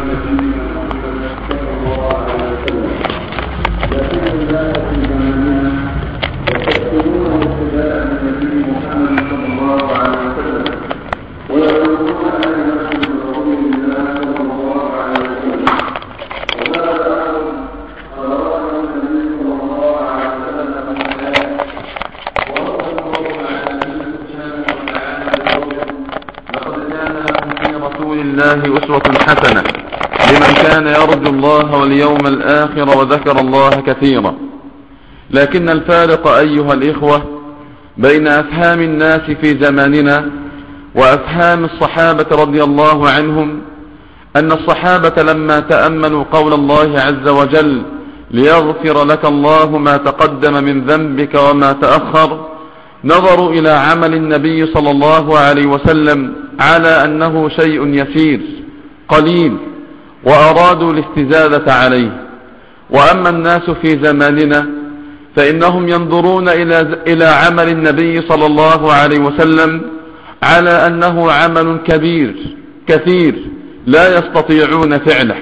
نبينا محمد صلى الله عليه وسلم، لكن الناس في زماننا يستكثرون ابتداء النبي محمد صلى الله عليه وسلم، ويقولون أن نحن برسول الله صلى الله عليه وسلم، وهذا أمر أراده النبي صلى الله عليه وسلم في الحياة، ورد الله على نبيه سبحانه وتعالى بقوله: لقد كان لكم في رسول الله أسوة حسنة لمن كان يرجو الله واليوم الآخر وذكر الله كثيرا. لكن الفارق أيها الإخوة بين أفهام الناس في زماننا وأفهام الصحابة رضي الله عنهم أن الصحابة لما تأمنوا قول الله عز وجل: ليغفر لك الله ما تقدم من ذنبك وما تأخر، نظروا إلى عمل النبي صلى الله عليه وسلم على أنه شيء يسير قليل، وأرادوا الاستزادة عليه. وأما الناس في زماننا فإنهم ينظرون إلى عمل النبي صلى الله عليه وسلم على أنه عمل كبير كثير لا يستطيعون فعله.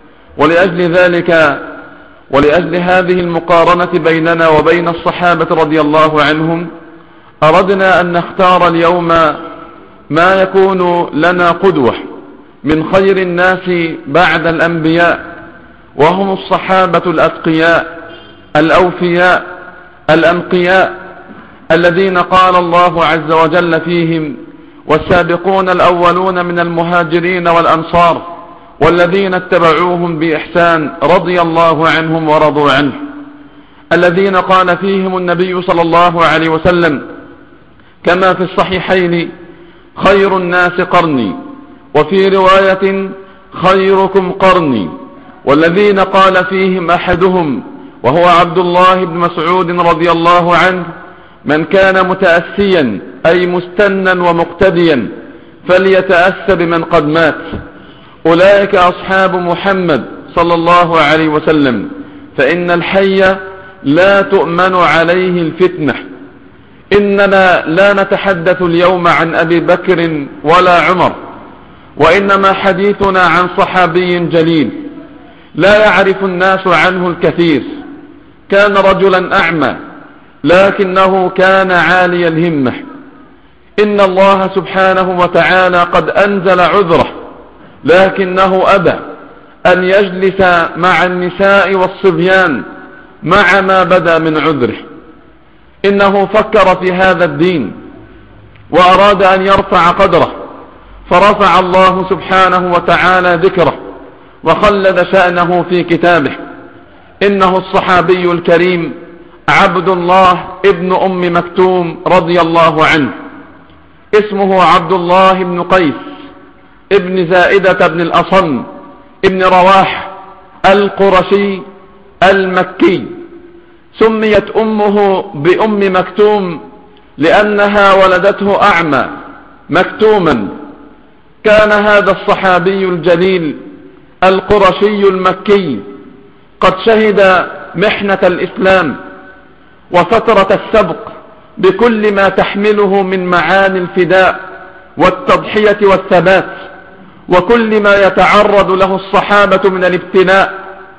ولأجل هذه المقارنة بيننا وبين الصحابة رضي الله عنهم أردنا أن نختار اليوم ما يكون لنا قدوة من خير الناس بعد الأنبياء، وهم الصحابة الأتقياء الأوفياء الأنقياء الذين قال الله عز وجل فيهم: والسابقون الأولون من المهاجرين والأنصار والذين اتبعوهم بإحسان رضي الله عنهم ورضوا عنه، الذين قال فيهم النبي صلى الله عليه وسلم كما في الصحيحين: خير الناس قرني، وفي رواية: خيركم قرني. والذين قال فيهم أحدهم وهو عبد الله بن مسعود رضي الله عنه: من كان متأسيا أي مستنا ومقتديا فليتأس بمن قد مات. أولئك أصحاب محمد صلى الله عليه وسلم، فإن الحي لا تؤمن عليه الفتنة. إننا لا نتحدث اليوم عن أبي بكر ولا عمر، وإنما حديثنا عن صحابي جليل لا يعرف الناس عنه الكثير. كان رجلا أعمى لكنه كان عالي الهمة. إن الله سبحانه وتعالى قد أنزل عذره، لكنه أبى أن يجلس مع النساء والصبيان مع ما بدا من عذره. إنه فكر في هذا الدين وأراد أن يرفع قدره، فرفع الله سبحانه وتعالى ذكره وخلد شأنه في كتابه. إنه الصحابي الكريم عبد الله ابن أم مكتوم رضي الله عنه. اسمه عبد الله بن قيس ابن زائدة بن الأصم ابن رواح القرشي المكي. سميت أمه بأم مكتوم لأنها ولدته أعمى مكتوما. كان هذا الصحابي الجليل القرشي المكي قد شهد محنة الإسلام وفترة السبق بكل ما تحمله من معاني الفداء والتضحية والثبات، وكل ما يتعرض له الصحابة من الابتلاء،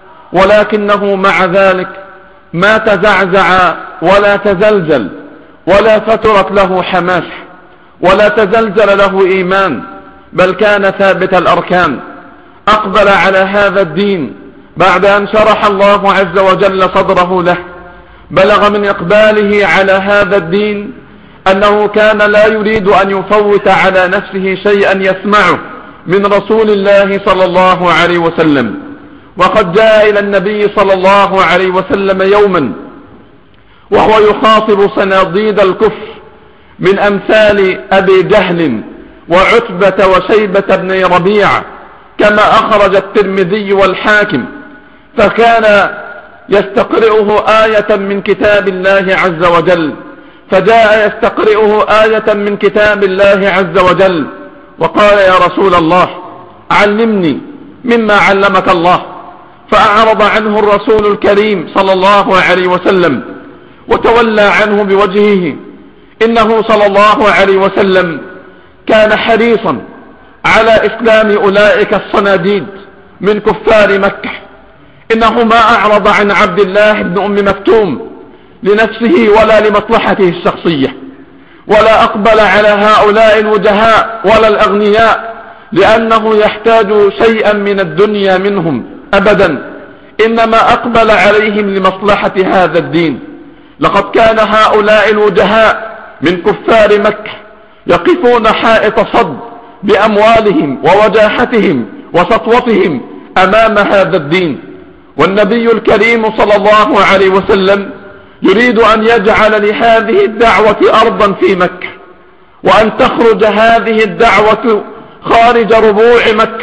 ولكنه مع ذلك ما تزعزع ولا تزلزل، ولا فترت له حماس، ولا تزلزل له إيمان، بل كان ثابت الأركان. أقبل على هذا الدين بعد أن شرح الله عز وجل صدره له. بلغ من إقباله على هذا الدين أنه كان لا يريد أن يفوت على نفسه شيئا يسمعه من رسول الله صلى الله عليه وسلم. وقد جاء إلى النبي صلى الله عليه وسلم يوما وهو يخاطب صناديد الكفر من أمثال أبي جهل وعتبة وشيبة بن ربيعة، كما أخرج الترمذي والحاكم، فكان يستقرئه آية من كتاب الله عز وجل. فجاء يستقرئه آية من كتاب الله عز وجل وقال: يا رسول الله علمني مما علمك الله. فأعرض عنه الرسول الكريم صلى الله عليه وسلم وتولى عنه بوجهه. إنه صلى الله عليه وسلم كان حريصا على إسلام أولئك الصناديد من كفار مكة. إنه ما أعرض عن عبد الله بن أم مكتوم لنفسه ولا لمصلحته الشخصية، ولا أقبل على هؤلاء الوجهاء ولا الأغنياء لأنه يحتاج شيئا من الدنيا منهم أبدا، إنما أقبل عليهم لمصلحة هذا الدين. لقد كان هؤلاء الوجهاء من كفار مكة يقفون حائط صد بأموالهم ووجاحتهم وسطوتهم أمام هذا الدين، والنبي الكريم صلى الله عليه وسلم يريد أن يجعل لهذه الدعوة أرضا في مكة، وأن تخرج هذه الدعوة خارج ربوع مكة،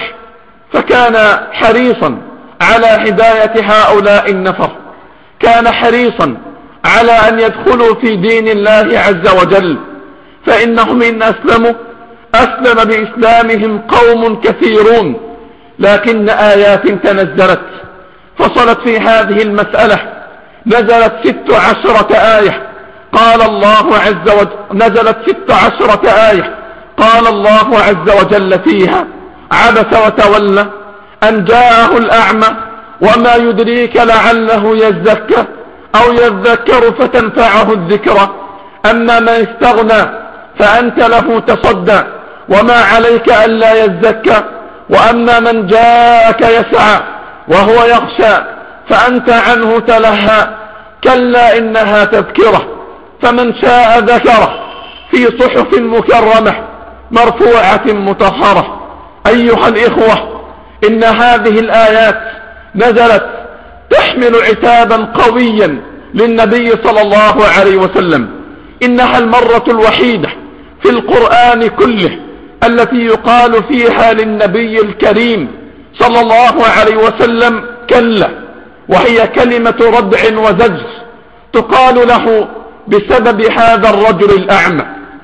فكان حريصا على هداية هؤلاء النفر، كان حريصا على أن يدخلوا في دين الله عز وجل، فإنهم إن أسلموا أسلم بإسلامهم قوم كثيرون، لكن آيات تنزلت فصلت في هذه المسألة، نزلت 16 آية قال الله عز وجل، نزلت 16 آية قال الله عز وجل فيها: عبس وتولى أن جاءه الأعمى وما يدريك لعله يزكى أو يذكر فتنفعه الذكرى، أما من استغنى فأنت له تصدى وما عليك ألا يزكى، وأما من جاءك يسعى وهو يخشى فأنت عنه تلهى، كلا إنها تذكرة فمن شاء ذكره في صحف مكرمة مرفوعة مطهرة. أيها الإخوة، إن هذه الآيات نزلت تحمل عتابا قويا للنبي صلى الله عليه وسلم، إنها المرة الوحيدة في القرآن كله التي يقال فيها للنبي الكريم صلى الله عليه وسلم كلا، وهي كلمة ردع وزجر تقال له بسبب هذا الرجل الأعمى،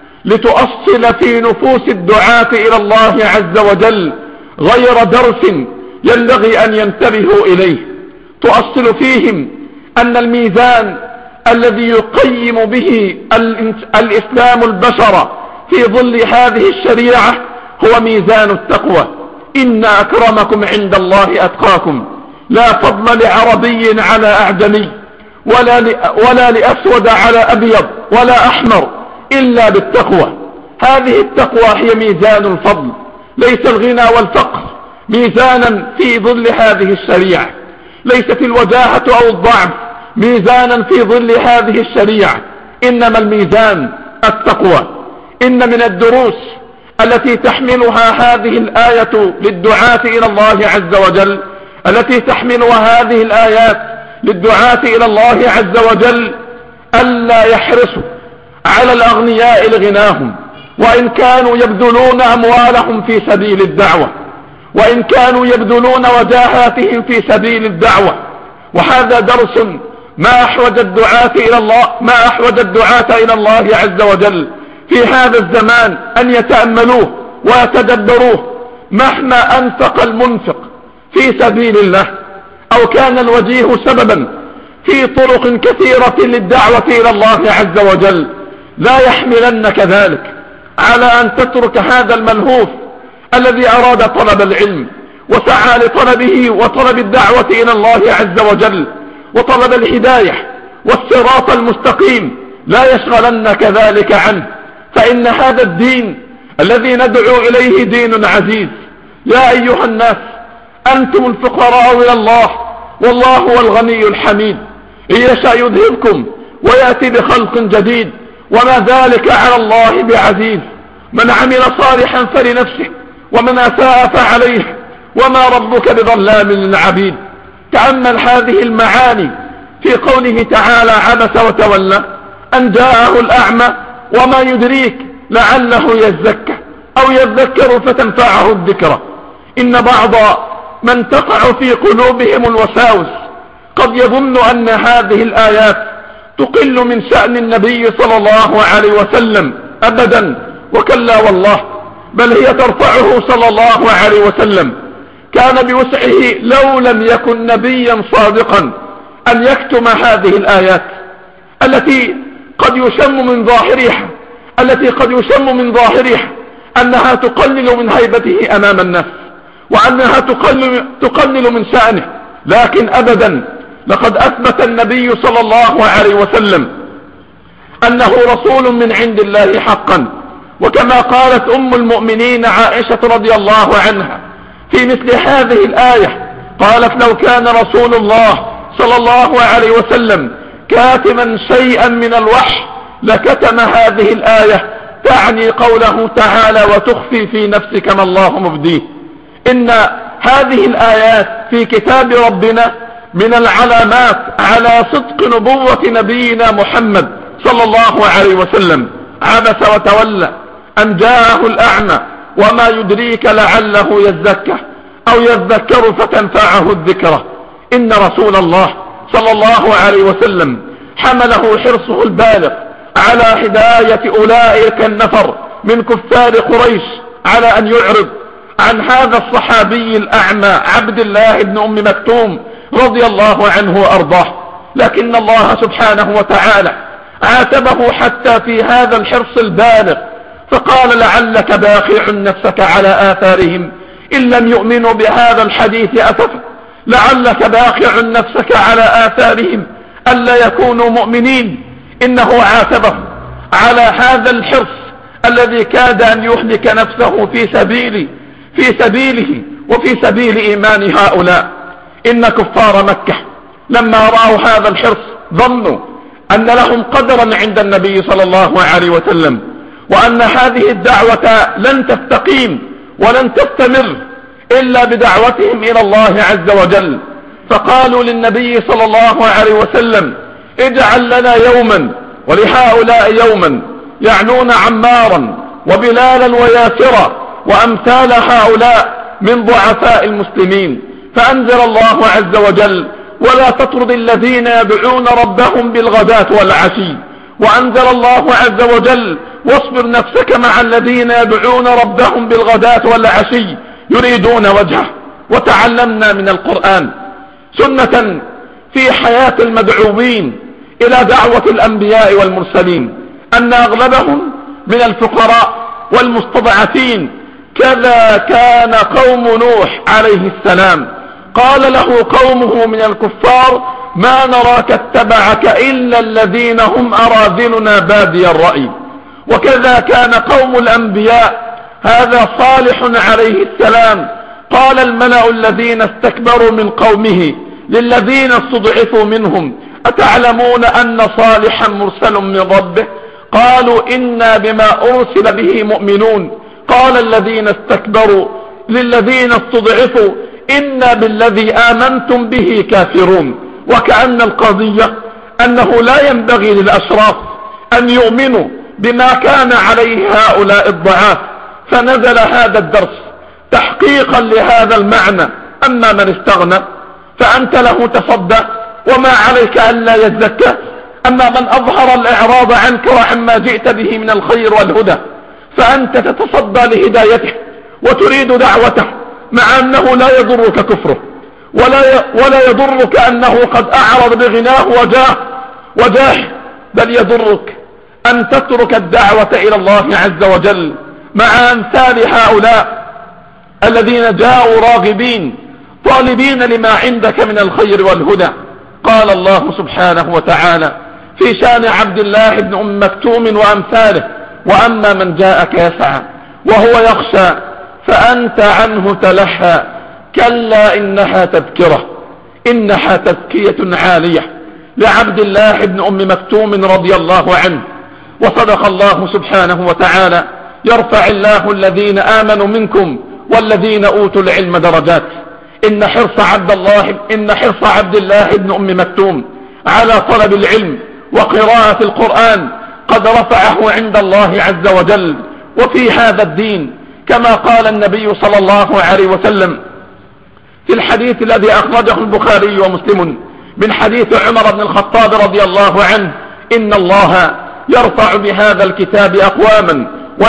لتؤصل في نفوس الدعاة إلى الله عز وجل غير درس ينبغي أن ينتبهوا إليه، تؤصل فيهم أن الميزان الذي يقيم به الإسلام البشر في ظل هذه الشريعة هو ميزان التقوى. إن أكرمكم عند الله أتقاكم، لا فضل لعربي على أعجمي ولا لأسود على أبيض ولا أحمر إلا بالتقوى. هذه التقوى هي ميزان الفضل، ليس الغنى والفقر ميزانا في ظل هذه الشريعة، ليست الوجاهة أو الضعف ميزانا في ظل هذه الشريعة، إنما الميزان التقوى. إن من الدروس التي تحملها هذه الآية للدعاة إلى الله عز وجل، التي تحملها هذه الآيات للدعاة إلى الله عز وجل، ألا يحرصوا على الأغنياء لغناهم، وإن كانوا يبذلون أموالهم في سبيل الدعوة، وإن كانوا يبذلون وجاهاتهم في سبيل الدعوة. وهذا درس ما أحوج الدعاة إلى الله عز وجل في هذا الزمان أن يتأملوه ويتدبروه. مهما أنفق المنفق في سبيل الله أو كان الوجيه سببا في طرق كثيرة للدعوة إلى الله عز وجل، لا يحملنك ذلك على أن تترك هذا الملهوف الذي أراد طلب العلم وسعى لطلبه وطلب الدعوة إلى الله عز وجل وطلب الهداية والصراط المستقيم، لا يشغلنك ذلك عنه، فإن هذا الدين الذي ندعو إليه دين عزيز. يا أيها الناس، أنتم الفقراء إلى الله والله هو الغني الحميد، إن يشاء يذهبكم ويأتي بخلق جديد وما ذلك على الله بعزيز. من عمل صالحا فلنفسه ومن أساء فعليه وما ربك بظلام للعبيد. تأمل هذه المعاني في قوله تعالى: عبس وتولى أن جاءه الأعمى وما يدريك لعله يزكى أو يذكر فتنفعه الذكرى. إن بعض من تقع في قلوبهم الوساوس قد يظن أن هذه الآيات تقل من شأن النبي صلى الله عليه وسلم، أبدا وكلا والله، بل هي ترفعه صلى الله عليه وسلم. كان بوسعه لو لم يكن نبيا صادقا أن يكتم هذه الآيات التي قد يشم من ظاهرها أنها تقلل من هيبته أمام الناس وأنها تقلل من شأنه، لكن أبدا، لقد أثبت النبي صلى الله عليه وسلم أنه رسول من عند الله حقا. وكما قالت أم المؤمنين عائشة رضي الله عنها في مثل هذه الآية، قالت: لو كان رسول الله صلى الله عليه وسلم كاتما شيئا من الوحي لكتم هذه الآية، تعني قوله تعالى: وتخفي في نفسك ما الله مبديه. إن هذه الآيات في كتاب ربنا من العلامات على صدق نبوة نبينا محمد صلى الله عليه وسلم. عبس وتولى أن جاءه الأعمى وما يدريك لعله يزكى أو يذكر فتنفعه الذكرى. إن رسول الله صلى الله عليه وسلم حمله حرصه البالغ على هداية أولئك النفر من كفار قريش على أن يعرض عن هذا الصحابي الأعمى عبد الله بن أم مكتوم رضي الله عنه وأرضاه. لكن الله سبحانه وتعالى عاتبه حتى في هذا الحرص البالغ، فقال: لعلك باخع نفسك على آثارهم إن لم يؤمنوا بهذا الحديث أسفا. لعلك باخع نفسك على آثارهم ألا يكونوا مؤمنين. إنه عاتبه على هذا الحرص الذي كاد أن يهلك نفسه في سبيله وفي سبيل إيمان هؤلاء. إن كفار مكة لما رأوا هذا الحرص ظنوا أن لهم قدرا عند النبي صلى الله عليه وسلم، وأن هذه الدعوة لن تستقيم ولن تستمر إلا بدعوتهم إلى الله عز وجل. فقالوا للنبي صلى الله عليه وسلم: اجعل لنا يوما ولهؤلاء يوما، يعنون عمارا وبلالا وياسرا وأمثال هؤلاء من ضعفاء المسلمين. فأنزل الله عز وجل: ولا تطرد الذين يدعون ربهم بالغداة والعشي. وأنزل الله عز وجل: واصبر نفسك مع الذين يدعون ربهم بالغداة والعشي يريدون وجهه. وتعلمنا من القرآن سنة في حياة المدعوين إلى دعوة الأنبياء والمرسلين، أن أغلبهم من الفقراء والمستضعفين. كذا كان قوم نوح عليه السلام، قال له قومه من الكفار: ما نراك اتبعك إلا الذين هم أراذلنا بادي الرأي. وكذا كان قوم الأنبياء. هذا صالح عليه السلام، قال الملأ الذين استكبروا من قومه للذين استضعفوا منهم: أتعلمون أن صالحا مرسل من ربه؟ قالوا إنا بما أرسل به مؤمنون. قال الذين استكبروا للذين استضعفوا: إنا بالذي آمنتم به كافرون. وكأن القضية أنه لا ينبغي للأشراف أن يؤمنوا بما كان عليه هؤلاء الضعاف. فنزل هذا الدرس تحقيقا لهذا المعنى: أما من استغنى فأنت له تصدى وما عليك ألا يزكى. أما من أظهر الإعراض عنك وعما جئت به من الخير والهدى فأنت تتصدى لهدايته وتريد دعوته، مع أنه لا يضرك كفره ولا يضرك أنه قد أعرض بغناه وجاه، بل يضرك أن تترك الدعوة إلى الله عز وجل مع أمثال هؤلاء الذين جاءوا راغبين طالبين لما عندك من الخير والهدى. قال الله سبحانه وتعالى في شان عبد الله بن أم مكتوم وأمثاله: وأما من جاءك يسعى وهو يخشى فأنت عنه تلهى كلا إنها تذكرة. إنها تزكية عالية لعبد الله بن أم مكتوم رضي الله عنه. وصدق الله سبحانه وتعالى: يرفع الله الذين آمنوا منكم والذين أوتوا العلم درجات. إن حرص عبد الله بن أم مكتوم على طلب العلم وقراءة القرآن قد رفعه عند الله عز وجل. وفي هذا الدين كما قال النبي صلى الله عليه وسلم في الحديث الذي أخرجه البخاري ومسلم من حديث عمر بن الخطاب رضي الله عنه: إن الله يرفع بهذا الكتاب أقواما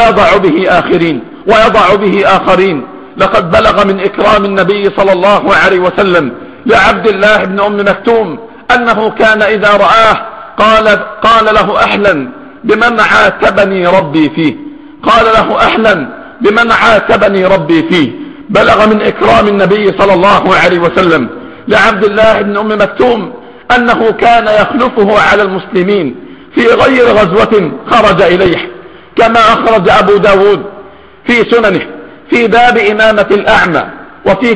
ويضع به آخرين. لقد بلغ من إكرام النبي صلى الله عليه وسلم لعبد الله بن أم مكتوم أنه كان إذا رآه قال له: أهلا بمن عاتبني ربي فيه. قال له: أهلا بمن عاتبني ربي فيه، بلغ من إكرام النبي صلى الله عليه وسلم لعبد الله بن أم مكتوم أنه كان يخلفه على المسلمين في غير غزوة خرج إليه، كما أخرج أبو داود في سننه في باب إمامة الأعمى، وفي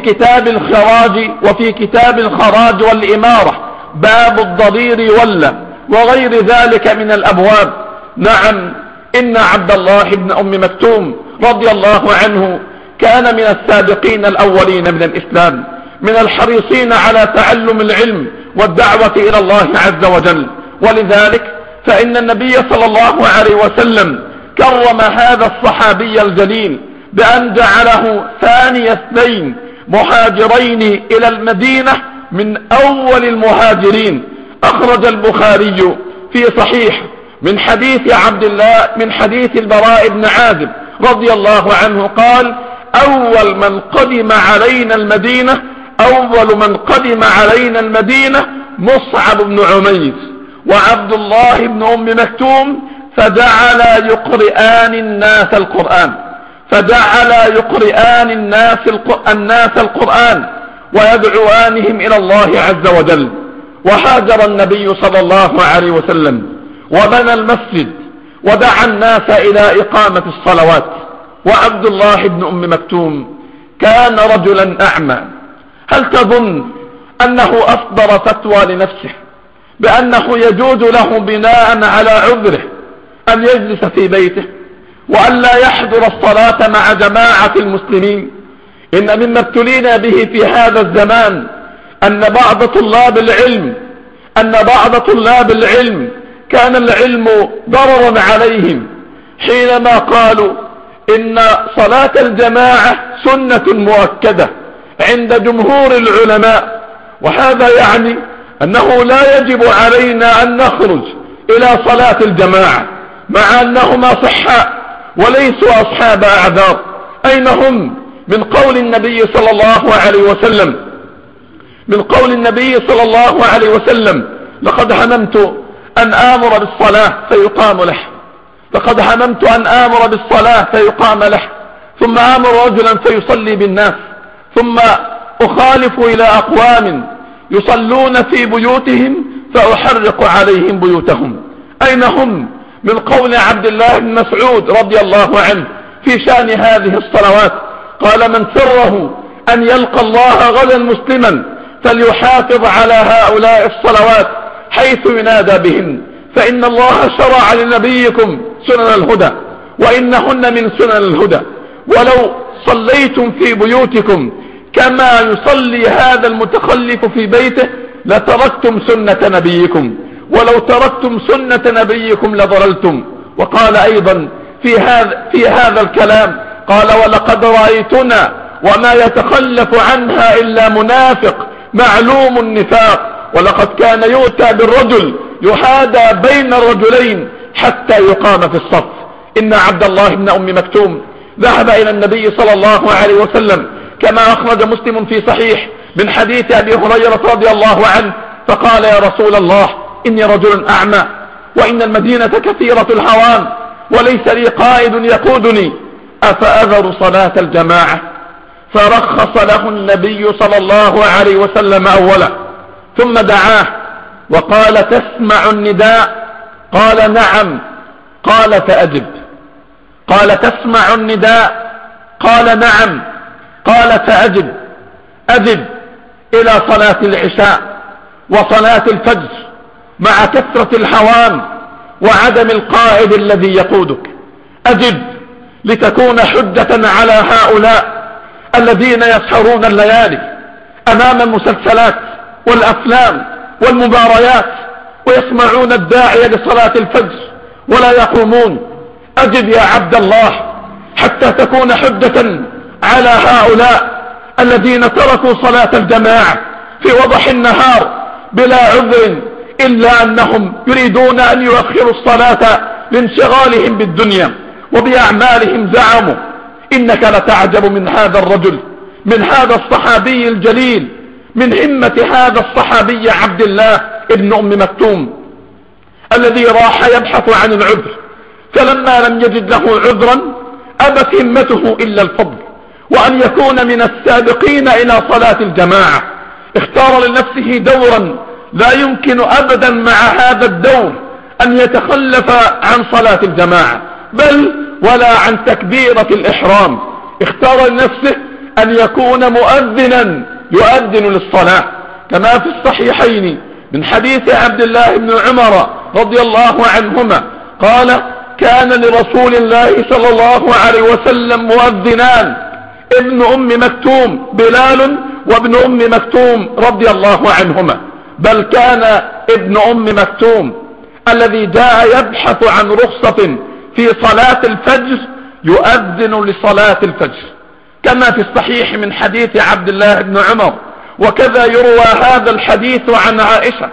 كتاب الخراج والإمارة باب الضرير ولا، وغير ذلك من الأبواب. نعم، إن عبد الله بن أم مكتوم رضي الله عنه كان من السابقين الأولين من الإسلام، من الحريصين على تعلم العلم والدعوة إلى الله عز وجل. ولذلك فإن النبي صلى الله عليه وسلم كرم هذا الصحابي الجليل بأن جعله ثاني اثنين مهاجرين إلى المدينة من أول المهاجرين. أخرج البخاري في صحيح من حديث البراء بن عازب رضي الله عنه قال: أول من قدم علينا المدينة مصعب بن عمير وعبد الله بن أم مكتوم، فجعل يقرئان الناس القرآن ويدعوانهم إلى الله عز وجل. وهاجر النبي صلى الله عليه وسلم وبنى المسجد ودعا الناس إلى إقامة الصلوات. وعبد الله بن أم مكتوم كان رجلا أعمى. هل تظن أنه أصدر فتوى لنفسه بأنه يجوز له بناء على عذره أن يجلس في بيته وأن لا يحضر الصلاة مع جماعة المسلمين؟ إن مما ابتلينا به في هذا الزمان أن بعض طلاب العلم كان العلم ضررا عليهم حينما قالوا إن صلاة الجماعة سنة مؤكدة عند جمهور العلماء، وهذا يعني أنه لا يجب علينا أن نخرج إلى صلاة الجماعة مع أنهما صحاء وليسوا أصحاب أعذار. أين هم من قول النبي صلى الله عليه وسلم: لقد هممت أن آمر بالصلاة فيقام له ثم آمر رجلا فيصلي بالناس ثم أخالف إلى أقوام يصلون في بيوتهم فأحرق عليهم بيوتهم. أين هم من قول عبد الله بن مسعود رضي الله عنه في شأن هذه الصلوات؟ قال: من سره أن يلقى الله غدا مسلما فليحافظ على هؤلاء الصلوات حيث ينادى بهن، فإن الله شرع لنبيكم سنن الهدى وإنهن من سنن الهدى. ولو صليتم في بيوتكم كما يصلي هذا المتخلف في بيته لتركتم سنة نبيكم، ولو تركتم سنة نبيكم لضللتم. وقال أيضا في هذا الكلام قال: ولقد رأيتنا وما يتخلف عنها إلا منافق معلوم النفاق، ولقد كان يؤتى بالرجل يحادى بين الرجلين حتى يقام في الصف. إن عبد الله بن أم مكتوم ذهب إلى النبي صلى الله عليه وسلم كما أخرج مسلم في صحيح من حديث أبي هريرة رضي الله عنه، فقال: يا رسول الله، إني رجل أعمى وإن المدينة كثيرة الهوام وليس لي قائد يقودني، أفأذر صلاة الجماعة؟ فرخص له النبي صلى الله عليه وسلم أولا، ثم دعاه وقال: تسمع النداء؟ قال: نعم. قال: فأجب. قال: تسمع النداء؟ قال: نعم. قال: فأجب. أجب إلى صلاة العشاء وصلاة الفجر مع كثرة الحوام وعدم القائد الذي يقودك. أجب لتكون حجة على هؤلاء الذين يسهرون الليالي أمام المسلسلات والأفلام والمباريات ويسمعون الداعي لصلاة الفجر ولا يقومون. أجب يا عبد الله حتى تكون حجة على هؤلاء الذين تركوا صلاة الجماعة في وضح النهار بلا عذر إلا أنهم يريدون أن يؤخروا الصلاة لانشغالهم بالدنيا وبأعمالهم. زعموا. إنك لتعجب من هذا الرجل، من هذا الصحابي الجليل، من همة هذا الصحابي عبد الله ابن أم مكتوم الذي راح يبحث عن العذر، فلما لم يجد له عذرا أبت همته إلا الفضل وأن يكون من السابقين إلى صلاة الجماعة. اختار لنفسه دورا لا يمكن أبدا مع هذا الدور أن يتخلف عن صلاة الجماعة بل ولا عن تكبيرة الإحرام. اختار لنفسه أن يكون مؤذنا يؤذن للصلاة، كما في الصحيحين من حديث عبد الله بن عمر رضي الله عنهما قال: كان لرسول الله صلى الله عليه وسلم مؤذنان، ابن أم مكتوم بلال وابن أم مكتوم رضي الله عنهما. بل كان ابن أم مكتوم الذي جاء يبحث عن رخصة في صلاة الفجر يؤذن لصلاة الفجر، كما في الصحيح من حديث عبد الله بن عمر. وكذا يروى هذا الحديث عن عائشة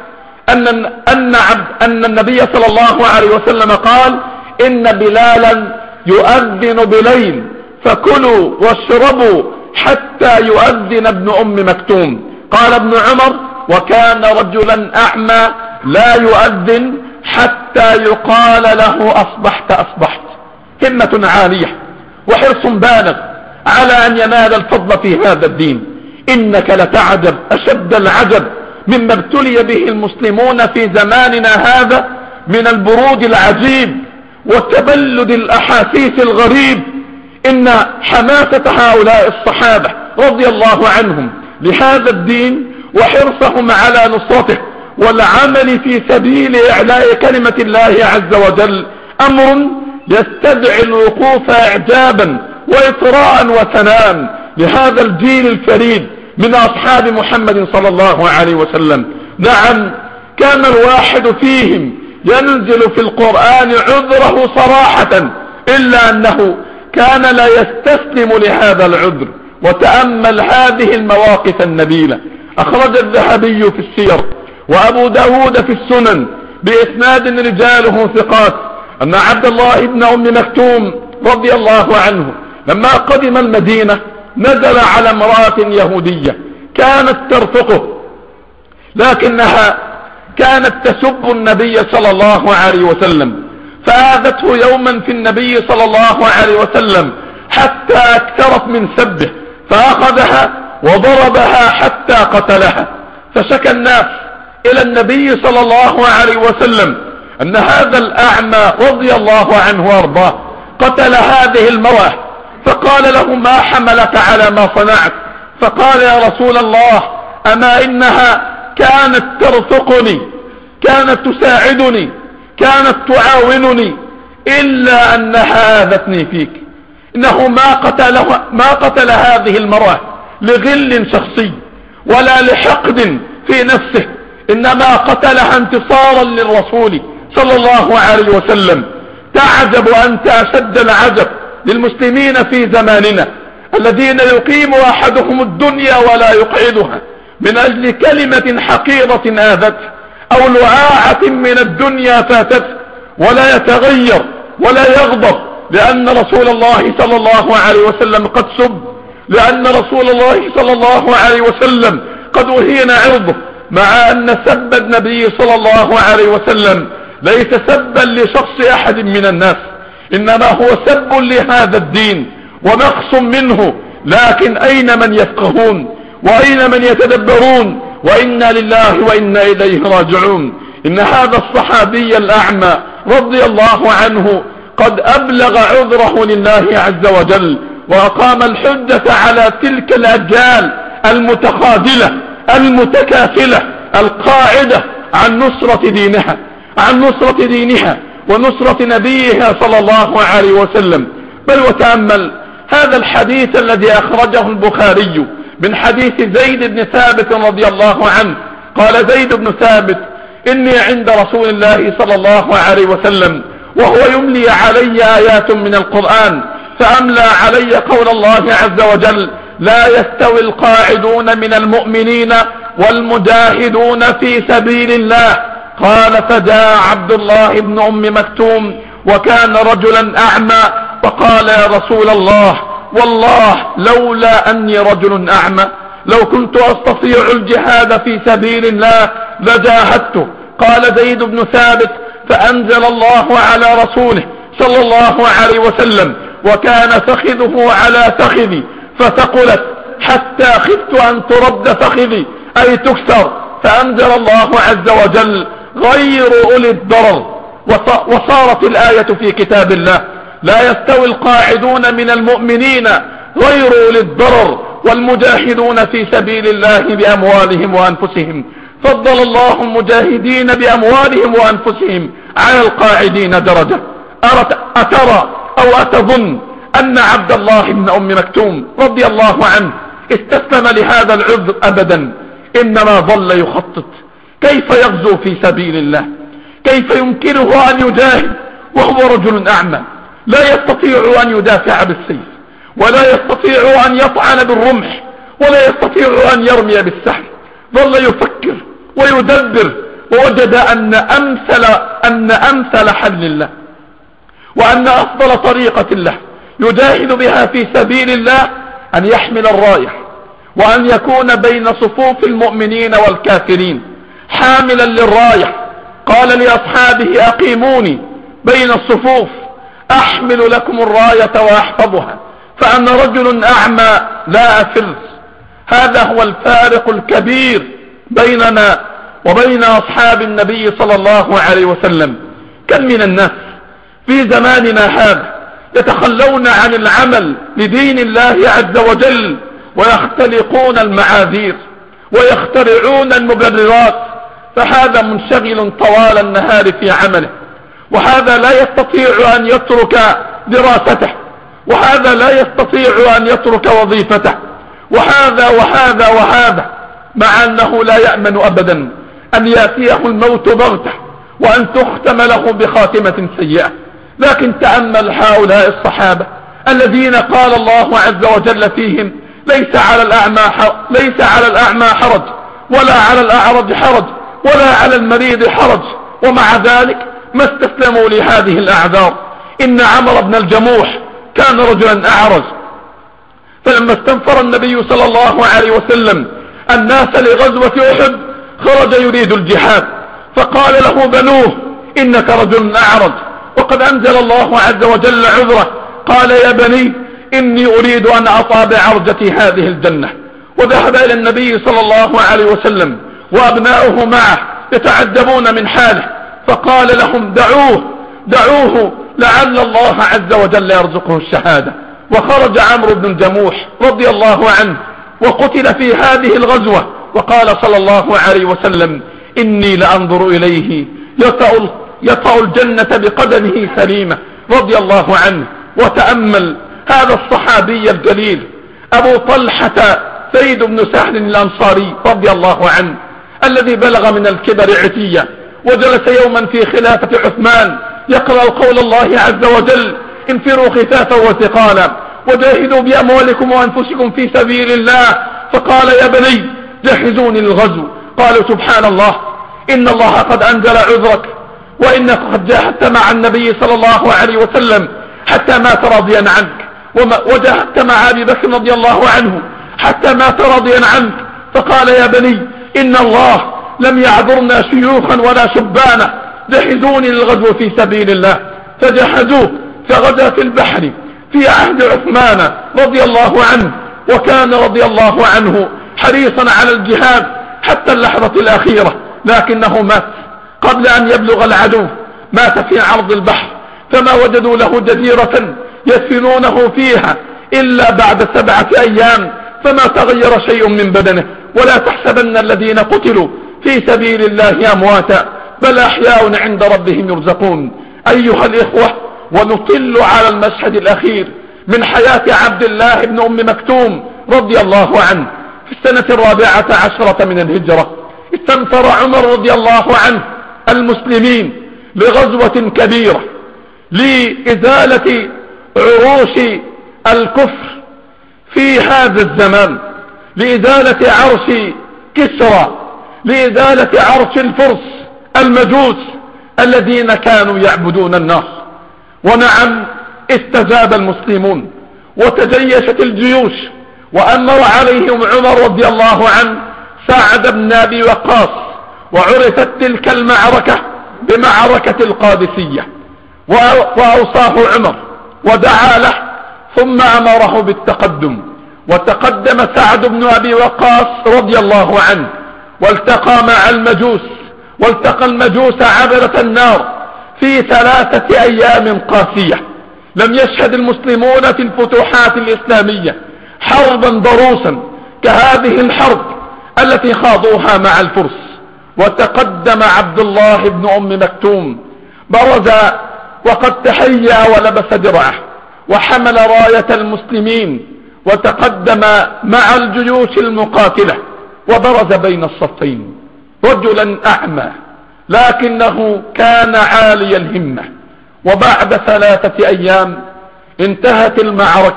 أن النبي صلى الله عليه وسلم قال: إن بلالا يؤذن بليل فكلوا واشربوا حتى يؤذن ابن أم مكتوم. قال ابن عمر: وكان رجلا أعمى لا يؤذن حتى يقال له أصبحت أصبحت. همة عالية وحرص بالغ على أن ينال الفضل في هذا الدين. إنك لتعجب أشد العجب مما ابتلي به المسلمون في زماننا هذا من البرود العجيب وتبلد الأحاسيس الغريب. إن حماسة هؤلاء الصحابة رضي الله عنهم لهذا الدين وحرصهم على نصرته والعمل في سبيل إعلاء كلمة الله عز وجل أمر يستدعي الوقوف إعجابا وإطراء وثناء لهذا الجيل الفريد من أصحاب محمد صلى الله عليه وسلم. نعم، كان الواحد فيهم ينزل في القرآن عذره صراحة، إلا أنه كان لا يستسلم لهذا العذر. وتأمل هذه المواقف النبيلة. أخرج الذهبي في السير وأبو داود في السنن بإسناد رجاله ثقات أن عبد الله بن أم مكتوم رضي الله عنه لما قدم المدينة نزل على امرأة يهودية كانت ترفقه، لكنها كانت تسب النبي صلى الله عليه وسلم، فآذته يوما في النبي صلى الله عليه وسلم حتى اكثرت من سبه، فأخذها وضربها حتى قتلها. فشكى الناس إلى النبي صلى الله عليه وسلم أن هذا الأعمى رضي الله عنه وارضاه قتل هذه المرأة، فقال له: ما حملك على ما صنعت؟ فقال: يا رسول الله، أما إنها كانت ترفقني، كانت تساعدني، كانت تعاونني، إلا أنها آذتني فيك. إنه ما قتل هذه المرأة لغل شخصي ولا لحقد في نفسه، إنما قتلها انتصارا للرسول صلى الله عليه وسلم. تعجب أنت أشد العجب للمسلمين في زماننا الذين يقيم أحدهم الدنيا ولا يقعدها من أجل كلمة حقيرة آذته أو لعاعة من الدنيا فاتته، ولا يتغير ولا يغضب لأن رسول الله صلى الله عليه وسلم قد سب، لأن رسول الله صلى الله عليه وسلم قد أهين عرضه، مع أن سب النبي صلى الله عليه وسلم ليس سبا لشخص أحد من الناس، إنما هو سب لهذا الدين ونقص منه. لكن أين من يفقهون وأين من يتدبرون؟ وإنا لله وإنا إليه راجعون. إن هذا الصحابي الأعمى رضي الله عنه قد أبلغ عذره لله عز وجل وأقام الحجة على تلك الأجيال المتخاذلة المتكافلة القاعدة عن نصرة دينها ونصرة نبيها صلى الله عليه وسلم. بل وتأمل هذا الحديث الذي أخرجه البخاري من حديث زيد بن ثابت رضي الله عنه. قال زيد بن ثابت: إني عند رسول الله صلى الله عليه وسلم وهو يملي علي آيات من القرآن، فأملى علي قول الله عز وجل: لا يستوي القاعدون من المؤمنين والمجاهدون في سبيل الله. قال: فجاء عبد الله بن أم مكتوم وكان رجلا أعمى فقال: يا رسول الله، والله لولا أني رجل أعمى لو كنت أستطيع الجهاد في سبيل الله لجاهدته. قال زيد بن ثابت: فأنزل الله على رسوله صلى الله عليه وسلم: وكان فخذه على فخذي فثقلت حتى خفت أن ترد فخذي أي تكسر، فأنزل الله عز وجل غير أولي الضرر. وصارت الآية في كتاب الله: لا يستوي القاعدون من المؤمنين غير أولي الضرر والمجاهدون في سبيل الله بأموالهم وأنفسهم. فضل الله المجاهدين بأموالهم وأنفسهم على القاعدين درجة. أترى أو أتظن أن عبد الله بن أم مكتوم رضي الله عنه استسلم لهذا العذر؟ أبدا، إنما ظل يخطط كيف يغزو في سبيل الله، كيف يمكنه أن يجاهد وهو رجل أعمى لا يستطيع أن يدافع بالسيف، ولا يستطيع أن يطعن بالرمح، ولا يستطيع أن يرمي بالسهم. ظل يفكر ويدبر، ووجد أن أمثل حل له وأن أفضل طريقة له يجاهد بها في سبيل الله أن يحمل الراية، وأن يكون بين صفوف المؤمنين والكافرين حاملا للراية. قال لأصحابه: أقيموني بين الصفوف أحمل لكم الراية وأحفظها، فأنا رجل أعمى لا أفر. هذا هو الفارق الكبير بيننا وبين أصحاب النبي صلى الله عليه وسلم. كم من الناس في زماننا هذا يتخلون عن العمل لدين الله عز وجل، ويختلقون المعاذير ويخترعون المبررات، فهذا منشغل طوال النهار في عمله، وهذا لا يستطيع أن يترك دراسته، وهذا لا يستطيع أن يترك وظيفته، وهذا مع أنه لا يأمن أبدا أن يأتيه الموت بغته وأن تختم له بخاتمة سيئة. لكن تأمل هؤلاء الصحابة الذين قال الله عز وجل فيهم: ليس على الأعمى حرج، ولا على الأعرج حرج، ولا على المريض حرج، ومع ذلك ما استسلموا لهذه الأعذار. إن عمرو بن الجموح كان رجلا أعرج، فلما استنفر النبي صلى الله عليه وسلم الناس لغزوة أحد خرج يريد الجهاد، فقال له بنوه: إنك رجل أعرج وقد أنزل الله عز وجل عذره. قال: يا بني إني أريد أن أطأ بعرجتي هذه الجنة. وذهب إلى النبي صلى الله عليه وسلم وأبناؤه معه يتعجبون من حاله، فقال لهم: دعوه لعل الله عز وجل يرزقه الشهادة. وخرج عمرو بن الجموح رضي الله عنه وقتل في هذه الغزوة، وقال صلى الله عليه وسلم: إني لأنظر إليه يطأ الجنة بقدمه سليمة رضي الله عنه. وتأمل هذا الصحابي الجليل أبو طلحة سيد بن سهل الأنصاري رضي الله عنه، الذي بلغ من الكبر عتيا، وجلس يوما في خلافة عثمان يقرأ قول الله عز وجل: انفروا خفافا وثقالا وجاهدوا بأموالكم وأنفسكم في سبيل الله. فقال: يا بني جهزوني للغزو. قالوا: سبحان الله، إن الله قد أنزل عذرك، وإنك قد جاهدت مع النبي صلى الله عليه وسلم حتى مات راضيا عنك، وجاهدت مع أبي بكر رضي الله عنه حتى مات راضيا عنك. فقال: يا بني إن الله لم يعذرنا شيوخا ولا شبانا، جهزوني للغزو في سبيل الله. فجهزوه، فغزا في البحر في عهد عثمان رضي الله عنه، وكان رضي الله عنه حريصا على الجهاد حتى اللحظة الأخيرة، لكنه مات قبل أن يبلغ العدو، مات في عرض البحر، فما وجدوا له جزيرة يدفنونه فيها إلا بعد 7 أيام، فما تغير شيء من بدنه. ولا تحسبن الذين قتلوا في سبيل الله أمواتا، بل أحياء عند ربهم يرزقون. أيها الإخوة، ونطل على المشهد الأخير من حياة عبد الله بن أم مكتوم رضي الله عنه. في السنة 14 من الهجرة استنفر عمر رضي الله عنه المسلمين لغزوة كبيرة لإزالة عروش الكفر في هذا الزمان، لإزالة عرش كسرى، لإزالة عرش الفرس المجوس الذين كانوا يعبدون النار. ونعم، استجاب المسلمون وتجيشت الجيوش، وأمر عليهم عمر رضي الله عنه سعد بن أبي وقاص، وعرفت تلك المعركة بمعركة القادسية. وأوصاه عمر ودعا له، ثم أمره بالتقدم وتقدم سعد بن أبي وقاص رضي الله عنه والتقى مع المجوس، والتقى المجوس عبرة النار في 3 أيام قاسية. لم يشهد المسلمون في الفتوحات الإسلامية حربا ضروسا كهذه الحرب التي خاضوها مع الفرس. وتقدم عبد الله بن أم مكتوم، برز وقد تحيا ولبس درعه وحمل راية المسلمين، وتقدم مع الجيوش المقاتلة وبرز بين الصفين، رجلا أعمى لكنه كان عالي الهمة. وبعد 3 أيام انتهت المعركة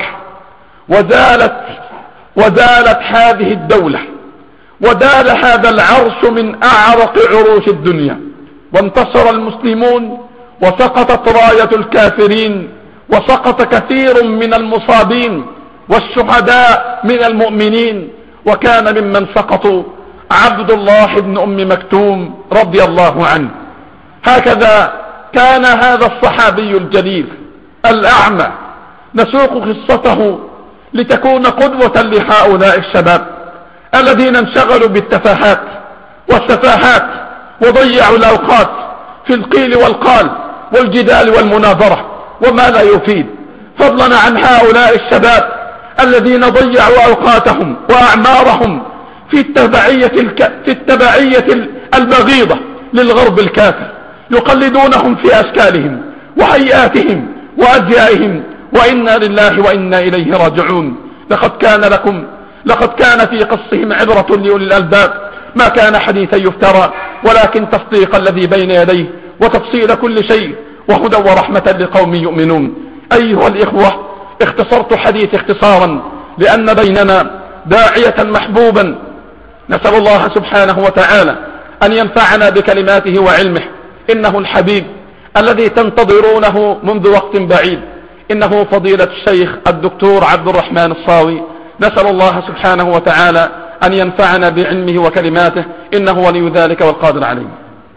وزالت هذه الدولة، ودال هذا العرش من أعرق عروش الدنيا، وانتصر المسلمون وسقطت راية الكافرين، وسقط كثير من المصابين والشهداء من المؤمنين، وكان ممن سقطوا عبد الله بن أم مكتوم رضي الله عنه. هكذا كان هذا الصحابي الجليل الأعمى، نسوق قصته لتكون قدوة لهؤلاء الشباب الذين انشغلوا بالتفاهات والسفاهات وضيعوا الأوقات في القيل والقال والجدال والمناظرة وما لا يفيد، فضلا عن هؤلاء الشباب الذين ضيعوا أوقاتهم وأعمارهم في التبعية البغيضة للغرب الكافر، يقلدونهم في أشكالهم وهيئاتهم وأزيائهم، وإنا لله وإنا إليه راجعون. لقد كان في قصهم عبرة لأولي الألباب، ما كان حديثا يفترى ولكن تصديق الذي بين يديه وتفصيل كل شيء وهدى ورحمة لقوم يؤمنون. أيها الإخوة، اختصرت حديث اختصارا لأن بيننا داعية محبوبا، نسأل الله سبحانه وتعالى أن ينفعنا بكلماته وعلمه، إنه الحبيب الذي تنتظرونه منذ وقت بعيد، إنه فضيلة الشيخ الدكتور عبد الرحمن الصاوي. نسأل الله سبحانه وتعالى أن ينفعنا بعلمه وكلماته، إنه ولي ذلك والقادر عليه.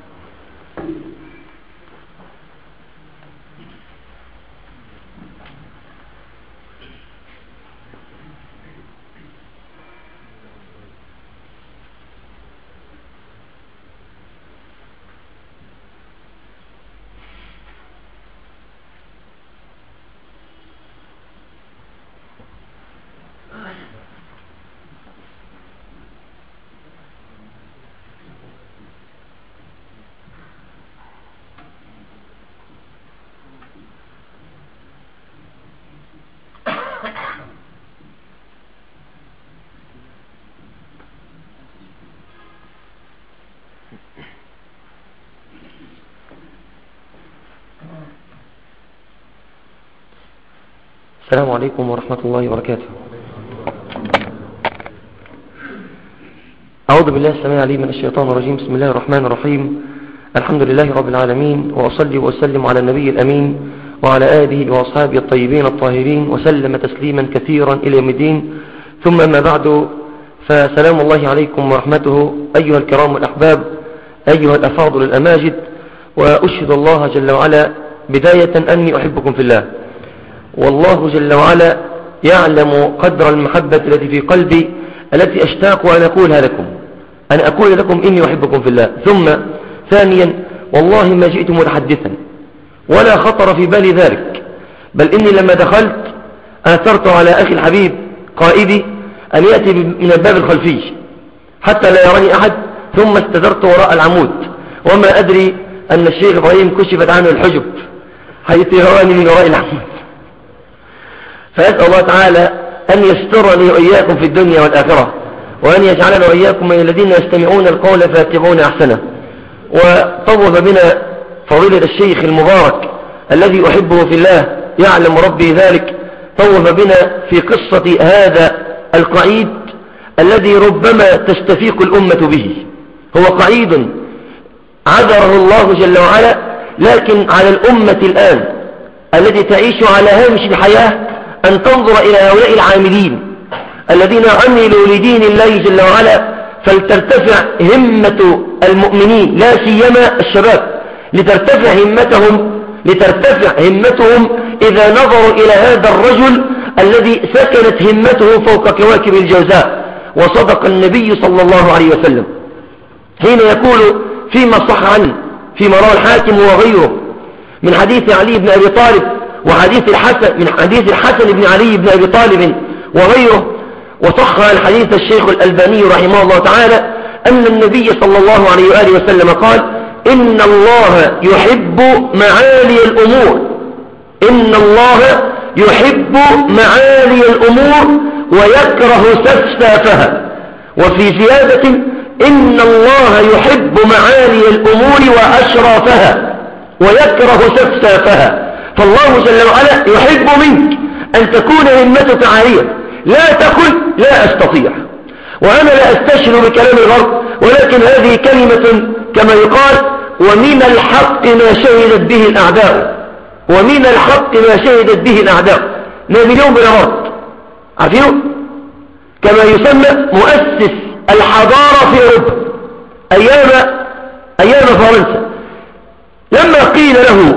السلام عليكم ورحمة الله وبركاته. أعوذ بالله السميع العليم من الشيطان الرجيم. بسم الله الرحمن الرحيم. الحمد لله رب العالمين، وأصلي وأسلم على النبي الأمين وعلى آله وأصحابه الطيبين الطاهرين، وسلم تسليما كثيرا إلى يوم الدين. ثم ما بعد، فسلام الله عليكم ورحمته أيها الكرام الأحباب، أيها الأفاضل الأماجد. وأشهد الله جل وعلا بداية أني أحبكم في الله، والله جل وعلا يعلم قدر المحبة التي في قلبي، التي أشتاق أن أقولها لكم، أن أقول لكم إني أحبكم في الله. ثم ثانيا، والله ما جئت متحدثا ولا خطر في بالي ذلك، بل إني لما دخلت آثرت على أخي الحبيب قائدي أن يأتي من الباب الخلفي حتى لا يراني أحد، ثم استدرت وراء العمود، وما أدري أن الشيخ إبراهيم كشفت عنه الحجب حيث يراني من وراء العمود. فأسأل الله تعالى أن يسترني وإياكم في الدنيا والآخرة، وأن يجعلنا وإياكم من الذين يستمعون القول فيتبعون أحسنه. وطوف بنا فضيلة الشيخ المبارك الذي أحبه في الله، يعلم ربي ذلك، طوف بنا في قصة هذا القعيد الذي ربما تستفيق الأمة به. هو قعيد عذره الله جل وعلا، لكن على الأمة الآن التي تعيش على هامش الحياة أن تنظر إلى هؤلاء العاملين الذين عملوا لدين الله جل وعلا، فلترتفع همة المؤمنين لا سيما الشباب، لترتفع همتهم إذا نظروا إلى هذا الرجل الذي سكنت همته فوق كواكب الجوزاء. وصدق النبي صلى الله عليه وسلم حين يقول فيما صح عنه فيما روى الحاكم وغيره من حديث علي بن أبي طالب من حديث الحسن بن علي بن أبي طالب وغيره، وصح الحديث الشيخ الألباني رحمه الله تعالى أن النبي صلى الله عليه وآله وسلم قال: إن الله يحب معالي الأمور، إن الله يحب معالي الأمور ويكره سفسافها. وفي زيادة: إن الله يحب معالي الأمور وأشرافها ويكره سفسافها. فالله جل وعلا يحب منك أن تكون همتك عالية، لا تقل لا أستطيع، وأنا لا أستشهد بكلام الغرب، ولكن هذه كلمة كما يقال: ومن الحق ما شهدت به الأعداء، ومن الحق ما شهدت به الأعداء. نابليون بونابرت عارفينه كما يسمى مؤسس الحضارة في أوروبا أيام فرنسا، لما قيل له: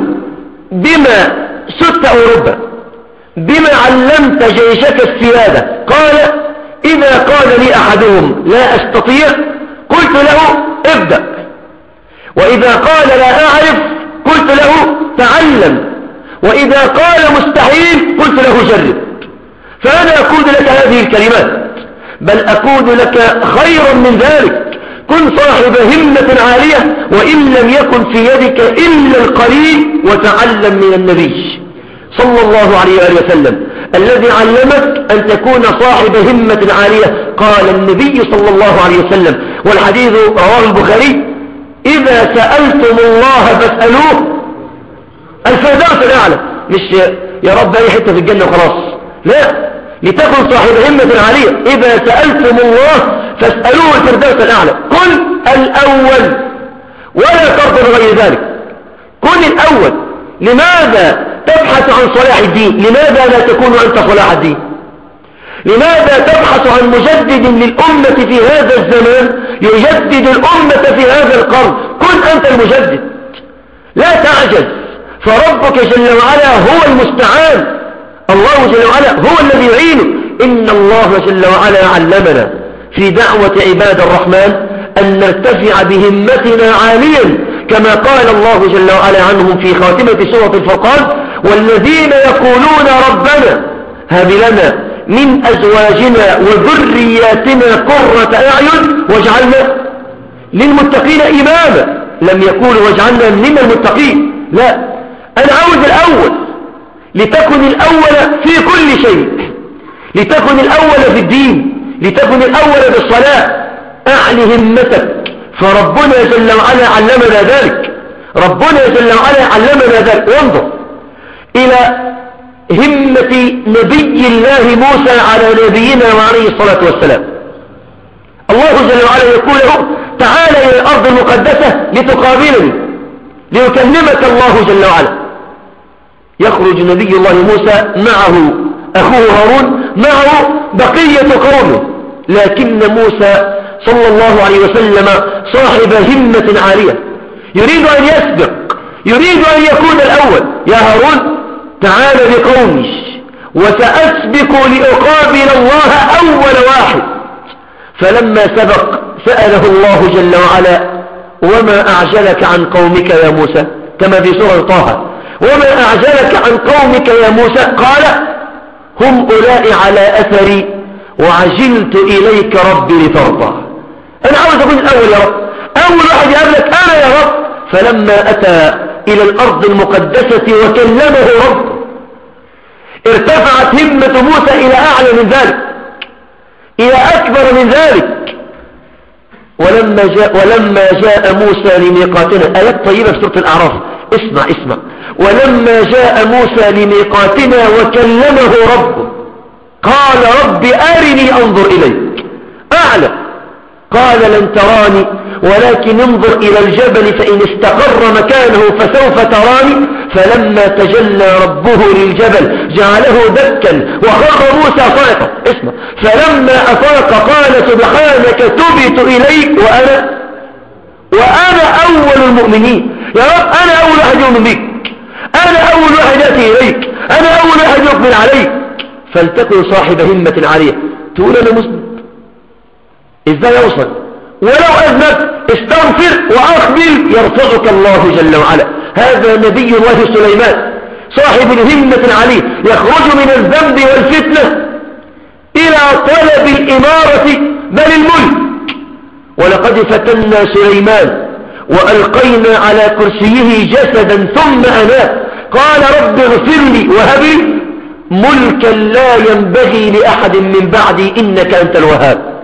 بما سدت أوروبا، بما علمت جيشك السيادة؟ قال: إذا قال لي أحدهم لا أستطيع قلت له ابدأ، وإذا قال لا أعرف قلت له تعلم، وإذا قال مستحيل قلت له جرب. فأنا أقول لك هذه الكلمات، بل أقول لك خيرا من ذلك: كن صاحب همة عالية، وإن لم يكن في يدك إلا القليل، وتعلم من النبي صلى الله عليه وسلم الذي علمك أن تكون صاحب همة عالية. قال النبي صلى الله عليه وسلم، والحديث رواه البخاري: إذا سألتم الله فاسألوه الفردوس الأعلى. مش يا رب أي حتة في الجنة وخلاص، لا، لتكن صاحب همة عالية. إذا سألتم الله فاسألوه الفردوس الأعلى. كن الأول ولا ترضى غير ذلك، كن الأول. لماذا تبحث عن صلاح الدين؟ لماذا لا تكون أنت صلاح الدين؟ لماذا تبحث عن مجدد للأمة في هذا الزمان يجدد الأمة في هذا القرن؟ كن أنت المجدد، لا تعجز، فربك جل وعلا هو المستعان، الله جل وعلا هو الذي يعينه. إن الله جل وعلا علمنا في دعوة عباد الرحمن أن نرتفع بهمتنا عاليا، كما قال الله جل وعلا عنهم في خاتمة سورة الفرقان: والذين يقولون ربنا هب لنا من أزواجنا وذرياتنا قرة أعين واجعلنا للمتقين إماما. لم يقول واجعلنا من المتقين، لا، أنا عاوز الأول، لتكن الأول في كل شيء، لتكن الأول في الدين، لتكن الأول بالصلاة. أعلي همتك، فربنا جل وعلا علمنا ذلك، ربنا جل وعلا علمنا ذلك. وانظر إلى همة نبي الله موسى على نبينا وعليه الصلاة والسلام. الله جل وعلا يقول له: تعال إلى الأرض المقدسة لتقابلني، ليكلمك الله جل وعلا. يخرج نبي الله موسى معه أخوه هارون، معه بقية قومه، لكن موسى صلى الله عليه وسلم صاحب همة عالية، يريد أن يسبق، يريد أن يكون الأول. يا هارون تعال بقومي وسأسبق لأقابل الله أول واحد. فلما سبق سأله الله جل وعلا: وما أعجلك عن قومك يا موسى؟ كما في سورة طه: وما أعجلك عن قومك يا موسى؟ قال: هم أولئك على أثري وعجلت إليك ربي لترضى. أنا عاوز أكون الأول يا رب، أول واحد يقابلك أنا يا رب. فلما أتى إلى الأرض المقدسة وكلمه رب، ارتفعت همة موسى إلى أعلى من ذلك، إلى أكبر من ذلك. ولما جاء موسى لميقاتنا، آيات طيبة في سورة الأعراف، اسمع. ولما جاء موسى لميقاتنا وكلمه ربه قال: رب أرني أنظر إليك. أعلى، قال: لن تراني ولكن انظر إلى الجبل فإن استقر مكانه فسوف تراني. فلما تجلى ربه للجبل جعله دكا وخر موسى صاعقا. اسمع: فلما أفاق قال: سبحانك تبت إليك وأنا أول المؤمنين. يا رب أنا أول واحد يؤمن بك، أنا أول واحد يأتي إليك، أنا أول واحد يقبل عليك. فلتكن صاحب همة عالية. تقول أنا مسلم، إزاي أوصل؟ ولو أذنبت استغفر وأقبل يرفعك الله جل وعلا. هذا نبي الله سليمان صاحب الهمة العالية، يخرج من الذنب والفتنة إلى طلب الإمارة بل الملك. ولقد فتنا سليمان وألقينا على كرسيه جسدا ثم أناب قال رب اغفر لي وهب لي ملكا لا ينبغي لأحد من بعدي إنك أنت الوهاب.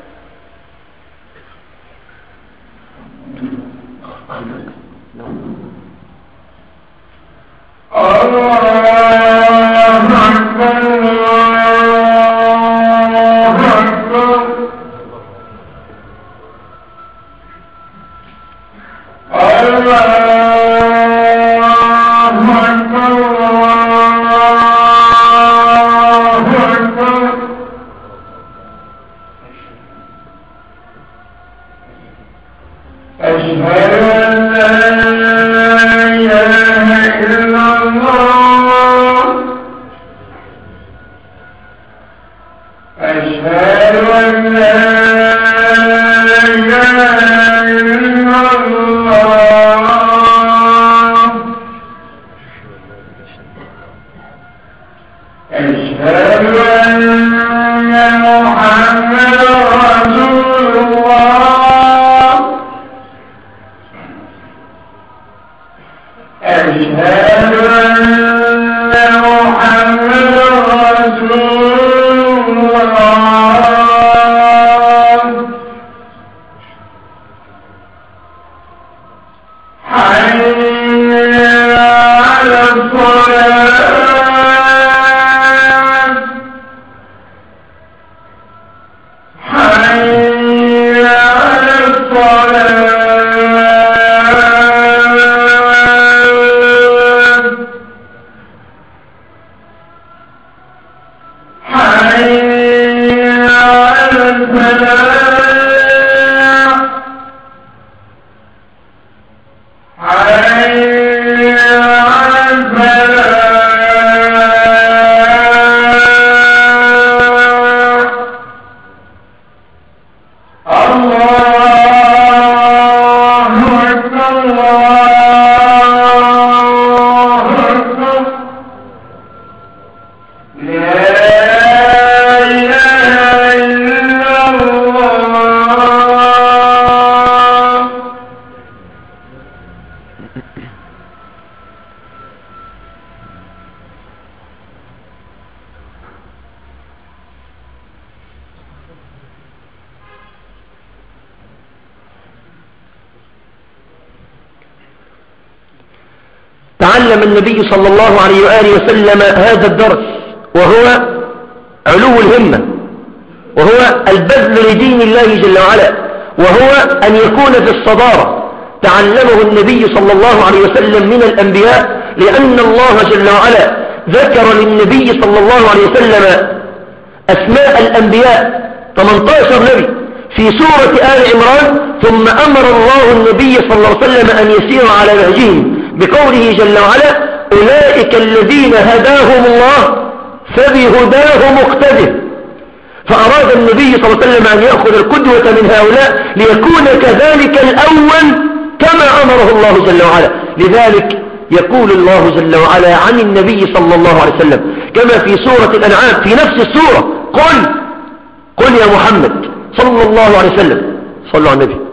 تعلم النبي صلى الله عليه وآله وسلم هذا الدرس، وهو علو الهمة، وهو البذل لدين الله جل وعلا، وهو أن يكون في الصدارة. تعلمه النبي صلى الله عليه وسلم من الأنبياء، لأن الله جل وعلا ذكر للنبي صلى الله عليه وسلم أسماء الأنبياء 18 نبي في سورة آل عمران، ثم أمر الله النبي صلى الله عليه وسلم أن يسير على نهجهم بقوله جل وعلا: أولئك الذين هداهم الله فبهداه مقتده. فأراد النبي صلى الله عليه وسلم أن يأخذ القدوة من هؤلاء ليكون كذلك الأول كما أمره الله جل وعلا. لذلك يقول الله جل وعلا عن النبي صلى الله عليه وسلم كما في سورة الأنعام في نفس السورة: قل يا محمد صلى الله عليه وسلم، صلوا على النبي،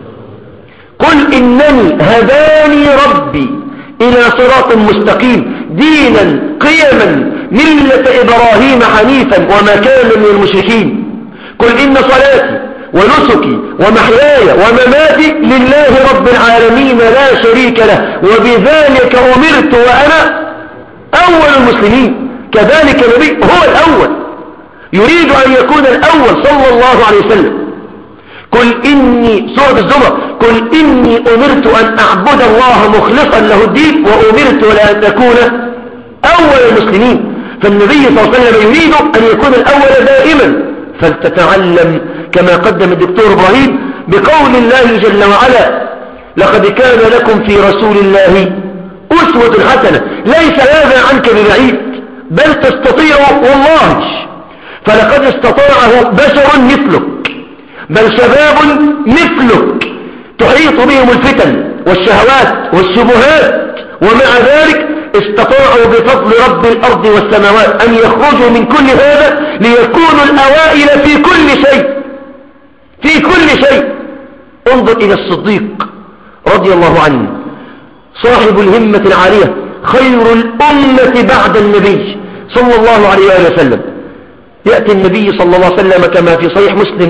قل إنني هداني ربي إلى صراط مستقيم دينا قيما ملة إبراهيم حنيفا وما كان من المشركين. قل إن صلاتي ونسكي ومحياي ومماتي لله رب العالمين لا شريك له وبذلك أمرت وأنا أول المسلمين. كذلك النبي هو الأول، يريد أن يكون الأول صلى الله عليه وسلم. قل إني، سورة الزمر: قل إني أمرت أن أعبد الله مخلصا له الدين وأمرت لأن أكون أول المسلمين. فالنبي صلى الله عليه وسلم يريد أن يكون الأول دائما. فلتتعلم كما قدم الدكتور إبراهيم بقول الله جل وعلا: لقد كان لكم في رسول الله أسوة حسنة. ليس هذا عنك ببعيد، بل تستطيع والله، فلقد استطاعه بشر مثلك، بل شباب مثلك تحيط بهم الفتن والشهوات والشبهات، ومع ذلك استطاعوا بفضل رب الأرض والسماوات أن يخرجوا من كل هذا ليكونوا الأوائل في كل شيء، في كل شيء. انظر إلى الصديق رضي الله عنه صاحب الهمة العالية، خير الأمة بعد النبي صلى الله عليه وسلم. يأتي النبي صلى الله عليه وسلم كما في صحيح مسلم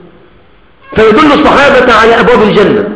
فيدل الصحابة على أبواب الجنة،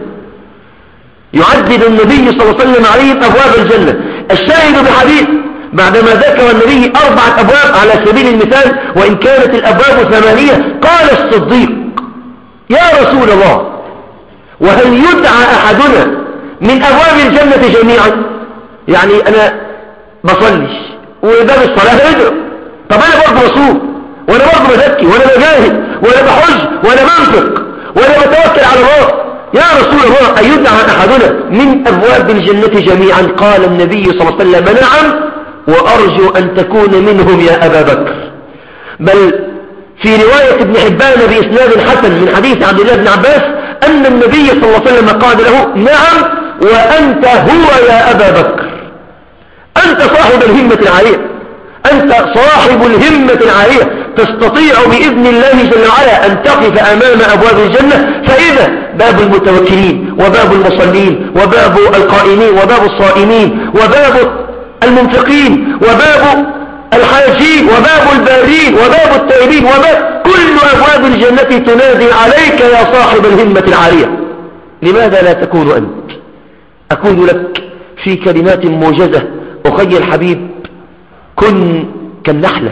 يعدد النبي صلى الله عليه وسلم عليهم أبواب الجنة. الشاهد بحديث بعدما ذكر النبي 4 أبواب على سبيل المثال وإن كانت الأبواب 8، قال الصديق: يا رسول الله، وهل يدعى أحدنا من أبواب الجنة جميعا؟ يعني أنا بصليش وباب الصلاة يدعو، طب أنا برضه بصوم وأنا برضه بزكي وأنا بجاهد وأنا بحج وأنا بنفق وأنا بتوكل على الله، يا رسول الله أيدعى أحدنا من أبواب الجنة جميعا؟ قال النبي صلى الله عليه وسلم: نعم، وأرجو أن تكون منهم يا أبا بكر. بل في رواية ابن حبان بإسناد حسن من حديث عبد الله بن عباس أن النبي صلى الله عليه وسلم قال له: نعم، وأنت هو يا أبا بكر، أنت صاحب الهمة العالية، أنت صاحب الهمة العالية، تستطيع بإذن الله جل وعلا أن تقف أمام أبواب الجنة. فإذا باب المتوكلين وباب المصلين وباب القائمين وباب الصائمين وباب المنفقين وباب الحاجين وباب البارين وباب التائبين وباب كل أبواب الجنة تنادي عليك يا صاحب الهمة العالية، لماذا لا تكون أنت؟ أقول لك في كلمات موجزة أخي الحبيب: كن كالنحلة،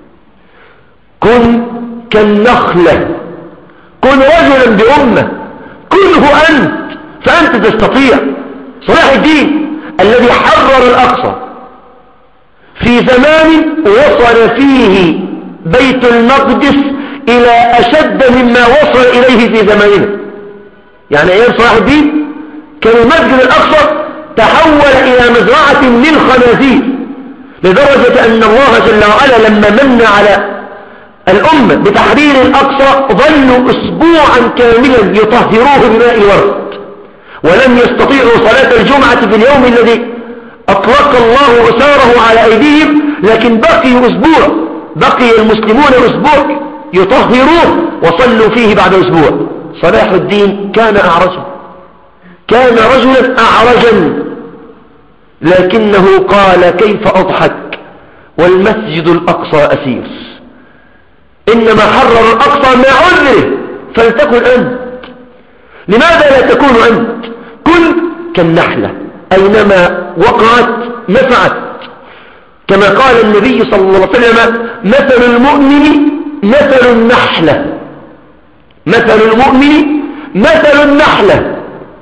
كن كالنخلة، كن رجلا بأمة، كنه أنت، فأنت تستطيع. صلاح الدين الذي حرر الأقصى في زمان وصل فيه بيت المقدس إلى أشد مما وصل إليه في زماننا، يعني أيام صلاح الدين كان المسجد الأقصى تحول إلى مزرعة للخنازير، لدرجة أن الله جل وعلا لما من على الأمة بتحرير الأقصى ظلوا أسبوعا كاملا يطهروه بماء الورد، ولم يستطيعوا صلاة الجمعة في اليوم الذي أطلق الله أساره على أيديهم، لكن بقي المسلمون أسبوع يطهروه وصلوا فيه بعد أسبوع. صلاح الدين كان أعرجا، كان رجلا أعرجا، لكنه قال: كيف أضحك والمسجد الأقصى أسير؟ إنما حرر الأقصى مع عذره، فلتكن أنت. لماذا لا تكون أنت؟ كن كالنحلة، أينما وقعت نفعت، كما قال النبي صلى الله عليه وسلم: مثل المؤمن مثل النحلة، مثل المؤمن مثل النحلة،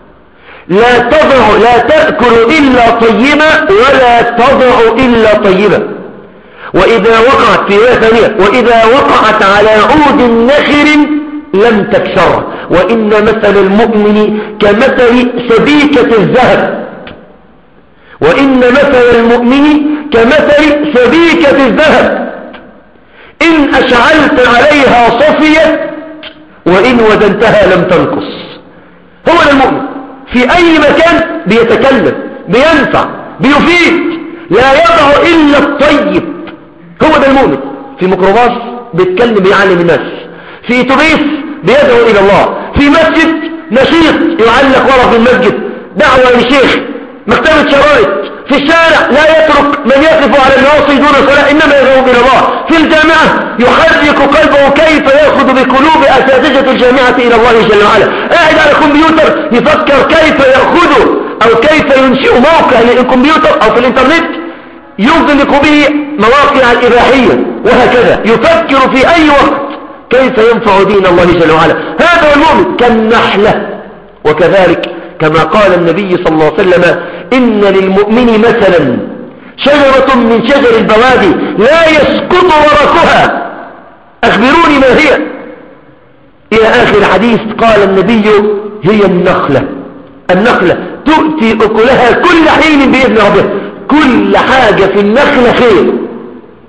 لا تأكل إلا طيبا ولا تضع إلا طيبا، وإذا وقعت في ثانية وإذا وقعت على عود نخر لم تكسره، وإن مثل المؤمن كمثل سبيكة الذهب، وإن مثل المؤمن كمثل سبيكة الذهب، إن أشعلت عليها صفيت وإن ودنتها لم تنقص. هو المؤمن في أي مكان بيتكلم، بينفع، بيفيد، لا يضع إلا الطيب. هو ده المؤمن. في ميكروباص بيتكلم بيعلم الناس، في اتوبيس بيدعو إلى الله، في مسجد نشيط يعلق ورا في المسجد دعوة لشيخ، مكتبة شرائط، في الشارع لا يترك من يقف على الناصي دون صلاة، إنما يذهب إلى الله، في الجامعة يحرك قلبه كيف يأخذ بقلوب أساتذة الجامعة إلى الله جل وعلا، قاعد على كمبيوتر يفكر كيف يأخذه أو كيف ينشئ موقع للكمبيوتر أو في الإنترنت يغلق به مواقع الإباحية، وهكذا يفكر في أي وقت كيف ينفع دين الله جل وعلا. هذا هو المؤمن كالنحلة. وكذلك كما قال النبي صلى الله عليه وسلم: إن للمؤمن مثلا شجرة من شجر البوادي لا يسقط ورقها، أخبروني ما هي؟ إلى آخر الحديث قال النبي: هي النخلة. النخلة تؤتي أكلها كل حين بإذن ربها، كل حاجة في النخلة خير،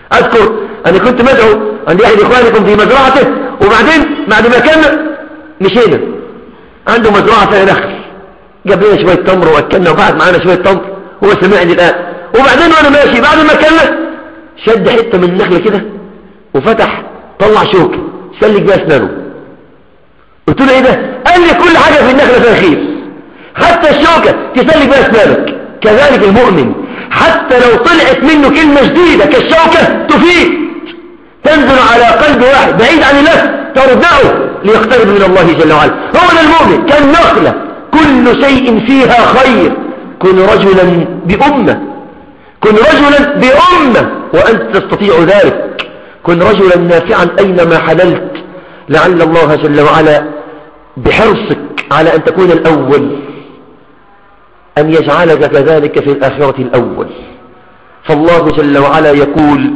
أذكر أنا كنت مدعو عند أحد إخوانكم في مزرعته، وبعدين بعد ما كان مشينا عنده مزرعة فيها نخل، جاب لنا شوية تمر وأكلنا وقعد معانا شوية تمر، هو سمعني الآن. وبعدين وأنا ماشي بعد ما كلنا شد حتة من النخلة كده وفتح طلع شوكة سلك بها أسنانه. قلت له إيه ده؟ قال لي كل حاجة في النخلة فيها خير، حتى الشوكة تسلك بها أسنانك. كذلك المؤمن حتى لو طلعت منه كلمة جديدة كالشوكة تفيد، تنزل على قلب واحد بعيد عن الله تردعه ليقترب من الله جل وعلا. هو المؤمن كالنخلة كل شيء فيها خير. كن رجلا بأمة، كن رجلا بأمة وأنت تستطيع ذلك. كن رجلا نافعا أينما حللت، لعل الله جل وعلا بحرصك على أن تكون الأول أن يجعلك كذلك في الآخرة الأول. فالله جل وعلا يقول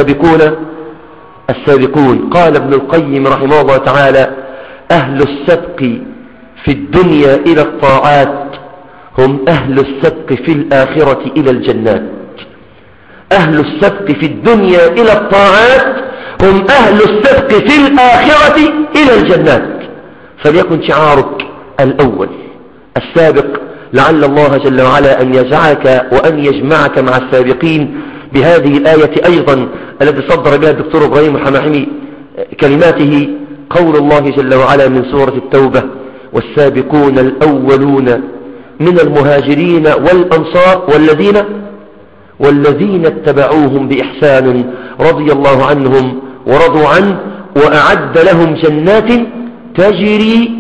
السابقون. قال ابن القيم رحمه الله تعالى: أهل السبق في الدنيا إلى الطاعات هم أهل السبق في الآخرة إلى الجنات. أهل السبق في الدنيا إلى الطاعات هم أهل السبق في الآخرة إلى الجنات. فليكن شعارك الأول السابق، لعل الله جل وعلا أن يجعلك وأن يجمعك مع السابقين. بهذه الآية أيضا التي صدر بها الدكتور إبراهيم الحماحمي كلماته قول الله جل وعلا من سورة التوبة: والسابقون الأولون من المهاجرين والأنصار والذين اتبعوهم بإحسان رضي الله عنهم ورضوا عنه وأعد لهم جنات تجري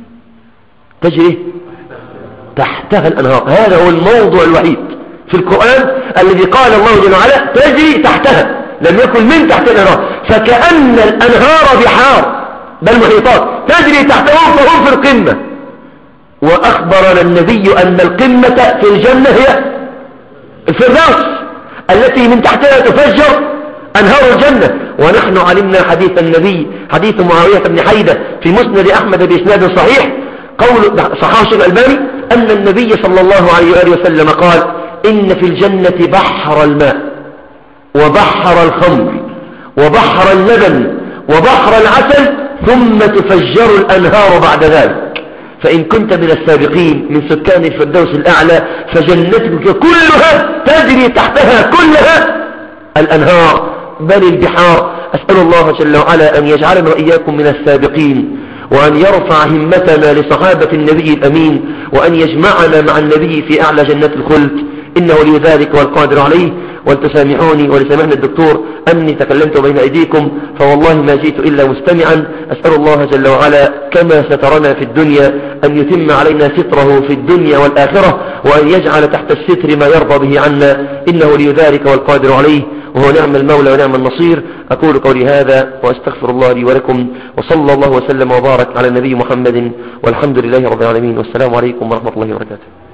تحتها الأنهار. هذا هو الموضوع الوحيد في القرآن الذي قال الله جل وعلا تجري تحتها، لم يكن من تحت الأنهار. فكأن الأنهار بحار بل محيطات تجري تحتهم فهم في القمة. وأخبرنا النبي أن القمة في الجنة هي الفردوس التي من تحتها تفجر أنهار الجنة. ونحن علمنا حديث النبي، حديث معاوية بن حيدة في مسند أحمد بإسناد صحيح، قول صحاح الشيخ الألباني، أن النبي صلى الله عليه وآله وسلم قال: إن في الجنة بحر الماء وبحر الخمر وبحر اللبن وبحر العسل ثم تفجر الأنهار بعد ذلك. فإن كنت من السابقين من سكان الفردوس الأعلى فجنتك كلها تجري تحتها كلها الأنهار بل البحار. أسأل الله جل وعلا أن يجعلنا وإياكم من السابقين، وأن يرفع همتنا لصحابة النبي الأمين، وأن يجمعنا مع النبي في أعلى جنات الخلد، إنه ولي ذلك والقادر عليه. ولتسامحوني ولسامحنا الدكتور أني تكلمت بين أيديكم، فوالله ما جئت إلا مستمعا. أسأل الله جل وعلا كما سترنا في الدنيا أن يتم علينا ستره في الدنيا والآخرة، وأن يجعل تحت الستر ما يرضى به عنا، إنه ولي ذلك والقادر عليه، وهو نعم المولى ونعم النصير. أقول قولي هذا وأستغفر الله لي ولكم، وصلى الله وسلم وبارك على النبي محمد، والحمد لله رب العالمين، والسلام عليكم ورحمة الله وبركاته.